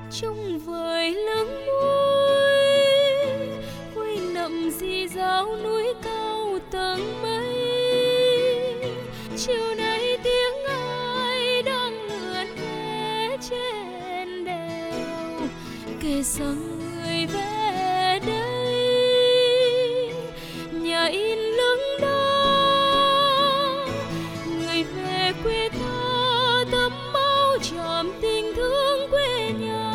Trông vời lưng núi quay nậm rì rào núi cao tầng mây. Chiều nay tiếng ai đang lượn ghé trên đèo, kể rằng người về đây nhà in lưng đó. Người về quê ta tấm áo tràm tình thương quê nhà.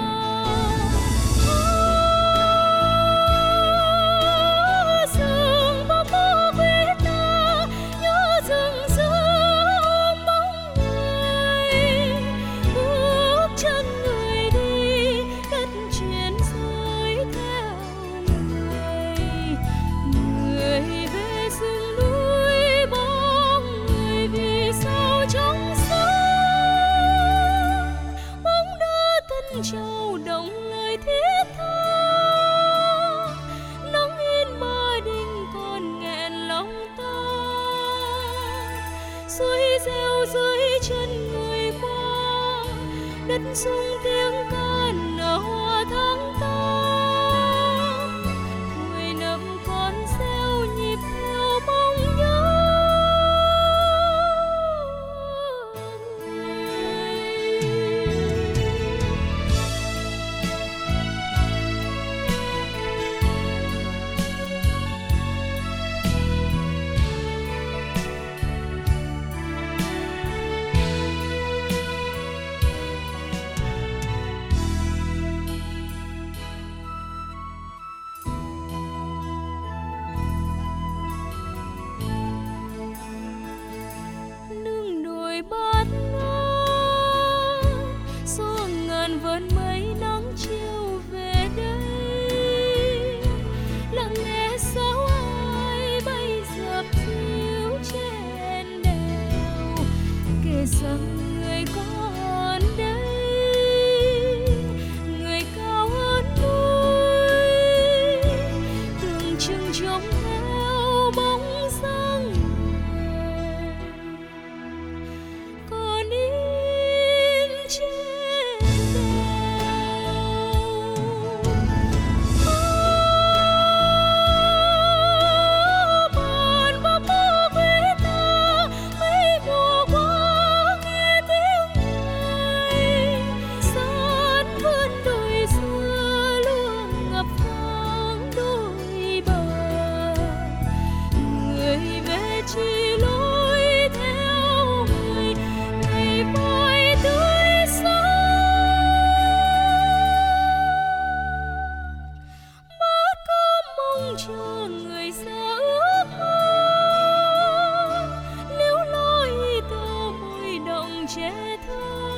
Rừng bóng bó quê ta, nhớ rừng rừng bóng người. Bước chân người đi, đất chuyển rơi theo người. Người về rừng núi bóng người, vì sao trong sáng bóng đá Tân Châu động lời thiết tha. Nắng in Ba Đình còn nghẹn lòng ta, suối reo dưới chân người qua, đất rung tiếng ca nở hoa tháng tám. Người nằm con reo nhịp theo mong nhớ người. Nương đồi bát ngát, gió ngàn vần mây nắng chiều về đây. Lặng nghe sao ai bay dập dìu trên đèo, kể rằng người còn đây, người cao hơn núi, tưởng chừng trông theo bóng dáng người còn in trên đèo. Bàn bóng bó quê ta, mấy mùa qua nghe tiếng người. Sát vươn đồi xưa luôn ngập thoáng đôi bờ. Người về chỉ lối theo người, ngày mai tươi sáng. Bát cơm mong chờ người xa ước mơ, liếu lối tơ môi động trẻ thơ.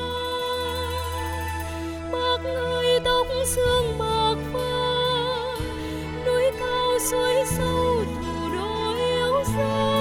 Bác ơi tóc sương bạc phơ, núi cao suối sâu thủ đô yếu dấu.